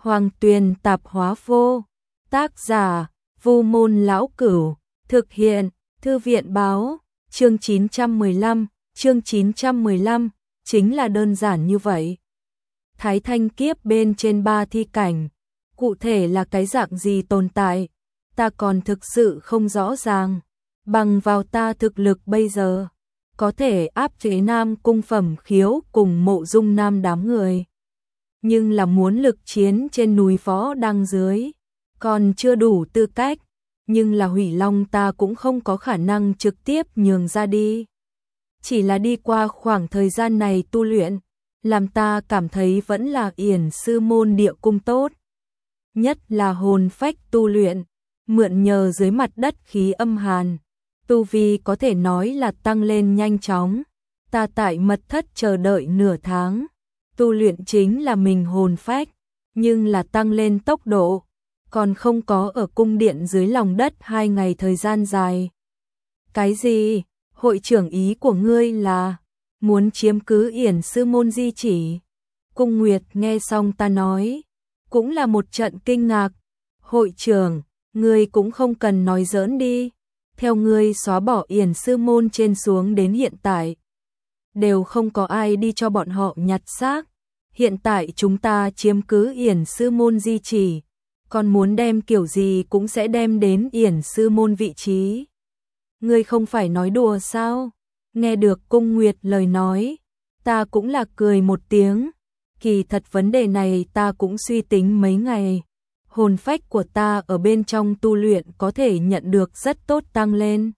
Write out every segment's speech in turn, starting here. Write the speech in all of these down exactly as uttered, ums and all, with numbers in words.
Hoàng Tuyền Tạp Hóa Vô. Tác giả: Vu Môn Lão Cửu. Thực hiện: Thư viện Báo. Chương chín trăm mười lăm. Chương chín trăm mười lăm chính là đơn giản như vậy. Thái Thanh kiếp bên trên ba thi cảnh, cụ thể là cái dạng gì tồn tại, ta còn thực sự không rõ ràng. Bằng vào ta thực lực bây giờ, có thể áp chế Nam Cung Phẩm Khiếu cùng Mộ Dung Nam đám người. Nhưng là muốn lực chiến trên núi Võ Đăng dưới, còn chưa đủ tư cách, nhưng là Hủy Long ta cũng không có khả năng trực tiếp nhường ra đi. Chỉ là đi qua khoảng thời gian này tu luyện, làm ta cảm thấy vẫn là Yển Sư Môn Địa Cung tốt. Nhất là hồn phách tu luyện, mượn nhờ dưới mặt đất khí âm hàn, tu vi có thể nói là tăng lên nhanh chóng. Ta tại mật thất chờ đợi nửa tháng, tu luyện chính là mình hồn phách, nhưng là tăng lên tốc độ, còn không có ở cung điện dưới lòng đất hai ngày thời gian dài. Cái gì? Hội trưởng ý của ngươi là muốn chiếm cứ Yển Sư Môn di chỉ? Cung Nguyệt nghe xong ta nói, cũng là một trận kinh ngạc. Hội trưởng, ngươi cũng không cần nói giỡn đi. Theo ngươi xóa bỏ Yển Sư Môn trên xuống đến hiện tại, đều không có ai đi cho bọn họ nhặt xác. Hiện tại chúng ta chiếm cứ Yển Sư Môn di chỉ, còn muốn đem kiểu gì cũng sẽ đem đến Yển Sư Môn vị trí. Ngươi không phải nói đùa sao? Nghe được Cung Nguyệt lời nói, ta cũng là cười một tiếng. Kỳ thật vấn đề này ta cũng suy tính mấy ngày. Hồn phách của ta ở bên trong tu luyện có thể nhận được rất tốt tăng lên.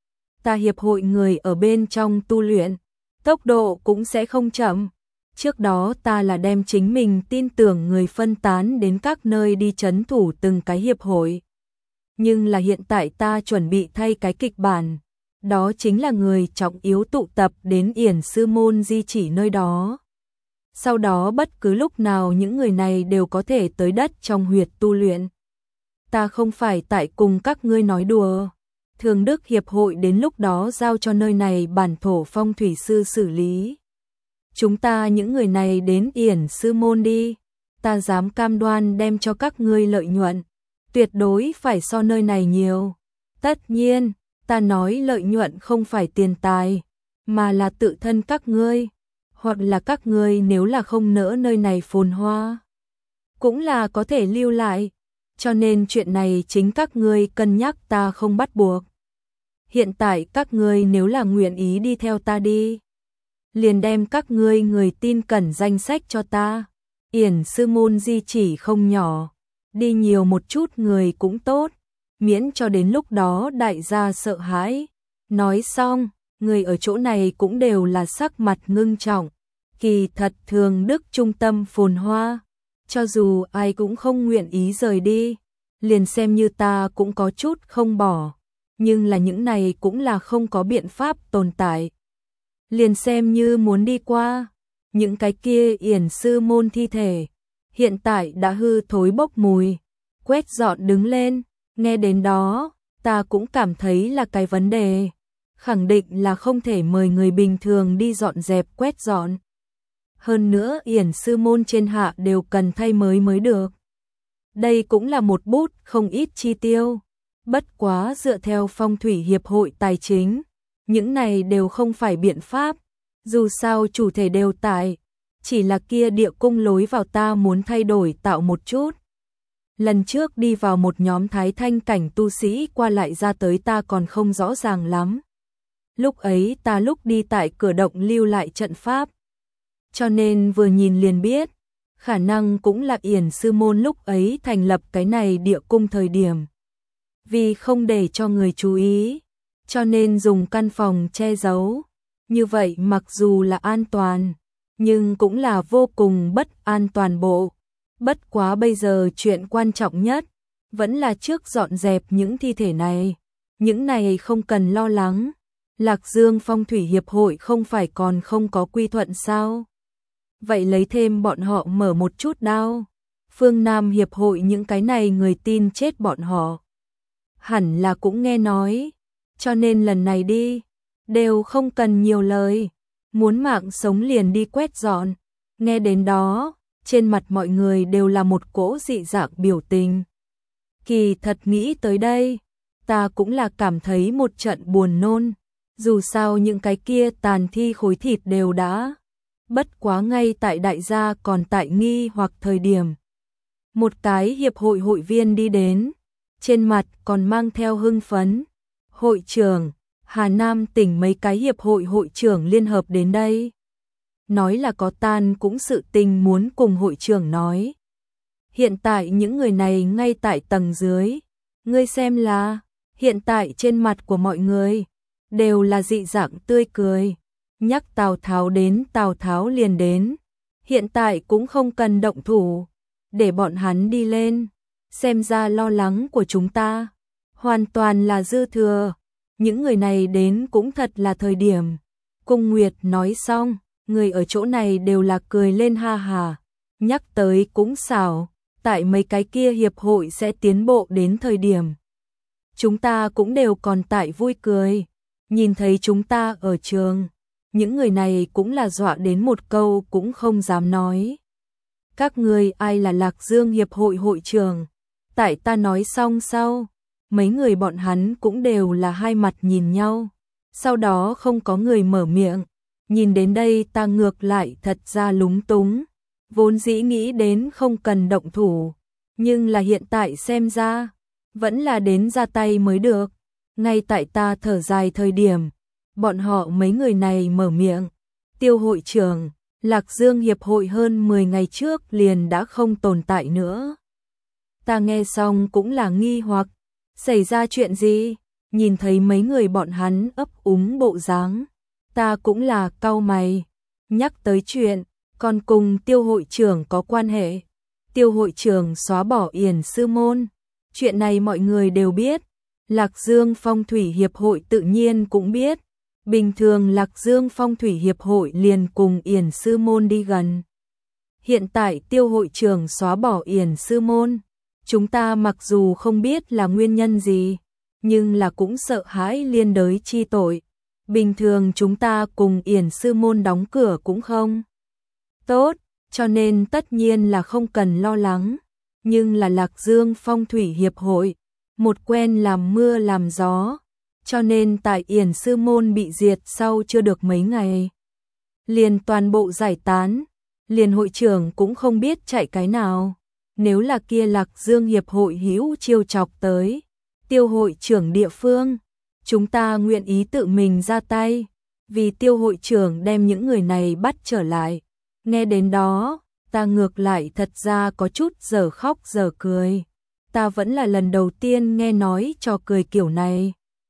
Ta hiệp hội người ở bên trong tu luyện, tốc độ cũng sẽ không chậm. Trước đó ta là đem chính mình tin tưởng người phân tán đến các nơi đi trấn thủ từng cái hiệp hội. Nhưng là hiện tại ta chuẩn bị thay cái kịch bản, đó chính là người trọng yếu tụ tập đến Yển Sư Môn di chỉ nơi đó. Sau đó bất cứ lúc nào những người này đều có thể tới đất trong huyệt tu luyện. Ta không phải tại cùng các ngươi nói đùa. Thường Đức Hiệp hội đến lúc đó giao cho nơi này bản thổ phong thủy sư xử lý. Chúng ta những người này đến Yển Sư Môn đi, ta dám cam đoan đem cho các ngươi lợi nhuận, tuyệt đối phải so nơi này nhiều. Tất nhiên, ta nói lợi nhuận không phải tiền tài, mà là tự thân các ngươi, hoặc là các ngươi nếu là không nỡ nơi này phồn hoa, cũng là có thể lưu lại, cho nên chuyện này chính các ngươi cân nhắc, ta không bắt buộc. Hiện tại các ngươi nếu là nguyện ý đi theo ta đi, liền đem các ngươi người tin cẩn danh sách cho ta. Yển Sư Môn di chỉ không nhỏ, đi nhiều một chút người cũng tốt, miễn cho đến lúc đó đại gia sợ hãi. Nói xong, người ở chỗ này cũng đều là sắc mặt ngưng trọng. Kỳ thật Thường Đức trung tâm phồn hoa, cho dù ai cũng không nguyện ý rời đi, liền xem như ta cũng có chút không bỏ, nhưng là những này cũng là không có biện pháp tồn tại. Liền xem như muốn đi qua, những cái kia Yển Sư Môn thi thể, hiện tại đã hư thối bốc mùi, quét dọn đứng lên. Nghe đến đó, ta cũng cảm thấy là cái vấn đề. Khẳng định là không thể mời người bình thường đi dọn dẹp quét dọn. Hơn nữa Yển Sư Môn trên hạ đều cần thay mới mới được. Đây cũng là một bút không ít chi tiêu. Bất quá dựa theo phong thủy hiệp hội tài chính, những này đều không phải biện pháp. Dù sao chủ thể đều tại, chỉ là kia địa cung lối vào ta muốn thay đổi tạo một chút. Lần trước đi vào một nhóm thái thanh cảnh tu sĩ qua lại ra tới ta còn không rõ ràng lắm. Lúc ấy ta lúc đi tại cửa động lưu lại trận pháp, cho nên vừa nhìn liền biết, khả năng cũng là Yển Sư Môn lúc ấy thành lập cái này địa cung thời điểm. Vì không để cho người chú ý, cho nên dùng căn phòng che giấu. Như vậy mặc dù là an toàn, nhưng cũng là vô cùng bất an toàn bộ. Bất quá bây giờ chuyện quan trọng nhất vẫn là trước dọn dẹp những thi thể này. Những này không cần lo lắng. Lạc Dương Phong Thủy Hiệp hội không phải còn không có quy thuận sao? Vậy lấy thêm bọn họ mở một chút đao. Phương Nam Hiệp hội những cái này người tin chết bọn họ hẳn là cũng nghe nói. Cho nên lần này đi, đều không cần nhiều lời. Muốn mạng sống liền đi quét dọn. Nghe đến đó, trên mặt mọi người đều là một cỗ dị dạng biểu tình. Kỳ thật nghĩ tới đây, ta cũng là cảm thấy một trận buồn nôn, dù sao những cái kia tàn thi khối thịt đều đã. Bất quá ngay tại đại gia còn tại nghi hoặc thời điểm. Một cái hiệp hội hội viên đi đến, trên mặt còn mang theo hưng phấn. Hội trưởng, Hà Nam tỉnh mấy cái hiệp hội hội trưởng liên hợp đến đây. Nói là có tan cũng sự tình muốn cùng hội trưởng nói. Hiện tại những người này ngay tại tầng dưới. Ngươi xem là, hiện tại trên mặt của mọi người đều là dị dạng tươi cười. Nhắc Tào Tháo đến Tào Tháo liền đến. Hiện tại cũng không cần động thủ, để bọn hắn đi lên. Xem ra lo lắng của chúng ta hoàn toàn là dư thừa. Những người này đến cũng thật là thời điểm. Cung Nguyệt nói xong, người ở chỗ này đều là cười lên ha hà. Nhắc tới cũng xảo, tại mấy cái kia hiệp hội sẽ tiến bộ đến thời điểm. Chúng ta cũng đều còn tại vui cười. Nhìn thấy chúng ta ở trường, những người này cũng là dọa đến một câu cũng không dám nói. Các người ai là Lạc Dương hiệp hội hội trưởng? Tại ta nói xong sau, mấy người bọn hắn cũng đều là hai mặt nhìn nhau. Sau đó không có người mở miệng. Nhìn đến đây ta ngược lại thật ra lúng túng. Vốn dĩ nghĩ đến không cần động thủ, nhưng là hiện tại xem ra, vẫn là đến ra tay mới được. Ngay tại ta thở dài thời điểm, bọn họ mấy người này mở miệng. Tiêu hội trưởng, Lạc Dương hiệp hội hơn mười ngày trước liền đã không tồn tại nữa. Ta nghe xong cũng là nghi hoặc, xảy ra chuyện gì? Nhìn thấy mấy người bọn hắn ấp úng bộ dáng, ta cũng là cau mày. Nhắc tới chuyện, còn cùng Tiêu hội trưởng có quan hệ. Tiêu hội trưởng xóa bỏ Yển Sư Môn. Chuyện này mọi người đều biết. Lạc Dương Phong Thủy Hiệp hội tự nhiên cũng biết. Bình thường Lạc Dương Phong Thủy Hiệp hội liền cùng Yển Sư Môn đi gần. Hiện tại Tiêu hội trưởng xóa bỏ Yển Sư Môn. Chúng ta mặc dù không biết là nguyên nhân gì, nhưng là cũng sợ hãi liên đới chi tội. Bình thường chúng ta cùng Yển Sư Môn đóng cửa cũng không tốt, cho nên tất nhiên là không cần lo lắng. Nhưng là Lạc Dương Phong Thủy Hiệp hội, một quen làm mưa làm gió, cho nên tại Yển Sư Môn bị diệt sau chưa được mấy ngày, liền toàn bộ giải tán, liền hội trưởng cũng không biết chạy cái nào. Nếu là kia Lạc Dương Hiệp hội hữu chiêu chọc tới Tiêu hội trưởng địa phương, chúng ta nguyện ý tự mình ra tay, vì Tiêu hội trưởng đem những người này bắt trở lại. Nghe đến đó, ta ngược lại thật ra có chút giờ khóc giờ cười. Ta vẫn là lần đầu tiên nghe nói trò cười kiểu này.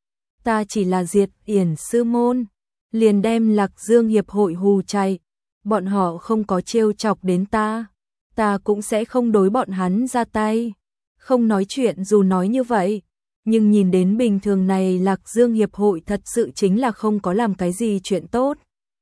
Ta chỉ là diệt Yển Sư Môn, liền đem Lạc Dương Hiệp hội hù chạy. Bọn họ không có trêu chọc đến ta, ta cũng sẽ không đối bọn hắn ra tay. Không nói chuyện dù nói như vậy, nhưng nhìn đến bình thường này Lạc Dương Hiệp hội thật sự chính là không có làm cái gì chuyện tốt.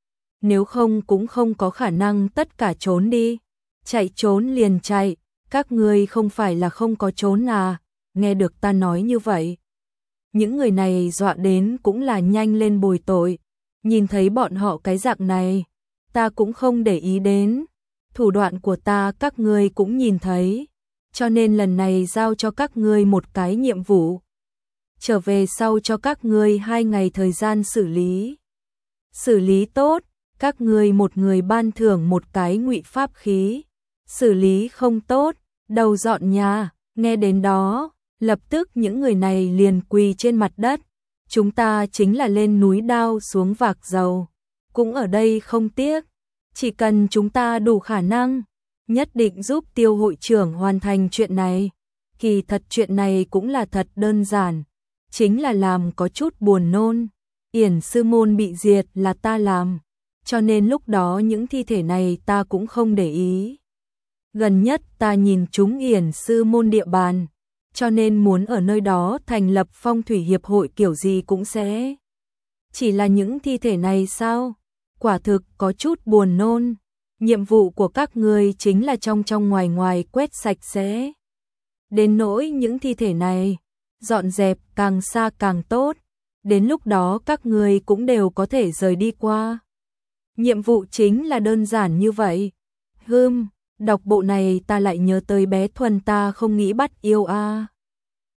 Nếu không cũng không có khả năng tất cả trốn đi. Chạy trốn liền chạy, các ngươi không phải là không có trốn à? Nghe được ta nói như vậy, những người này dọa đến cũng là nhanh lên bồi tội. Nhìn thấy bọn họ cái dạng này, ta cũng không để ý đến. Thủ đoạn của ta các ngươi cũng nhìn thấy, cho nên lần này giao cho các ngươi một cái nhiệm vụ. Trở về sau cho các ngươi hai ngày thời gian xử lý. Xử lý tốt, các ngươi một người ban thưởng một cái ngụy pháp khí. Xử lý không tốt, đầu dọn nhà. Nghe đến đó, lập tức những người này liền quỳ trên mặt đất. Chúng ta chính là lên núi đao xuống vạc dầu, cũng ở đây không tiếc. Chỉ cần chúng ta đủ khả năng, nhất định giúp Tiêu hội trưởng hoàn thành chuyện này. Kỳ thật chuyện này cũng là thật đơn giản, chính là làm có chút buồn nôn. Yển Sư Môn bị diệt là ta làm, cho nên lúc đó những thi thể này ta cũng không để ý. Gần nhất ta nhìn chúng Yển Sư Môn địa bàn, cho nên muốn ở nơi đó thành lập Phong Thủy Hiệp hội kiểu gì cũng sẽ. Chỉ là những thi thể này sao? Quả thực có chút buồn nôn. Nhiệm vụ của các ngươi chính là trong trong ngoài ngoài quét sạch sẽ. Đến nỗi những thi thể này, dọn dẹp càng xa càng tốt. Đến lúc đó các ngươi cũng đều có thể rời đi qua. Nhiệm vụ chính là đơn giản như vậy. Hừm, Đọc bộ này ta lại nhớ tới bé Thuần, ta không nghĩ bắt yêu a.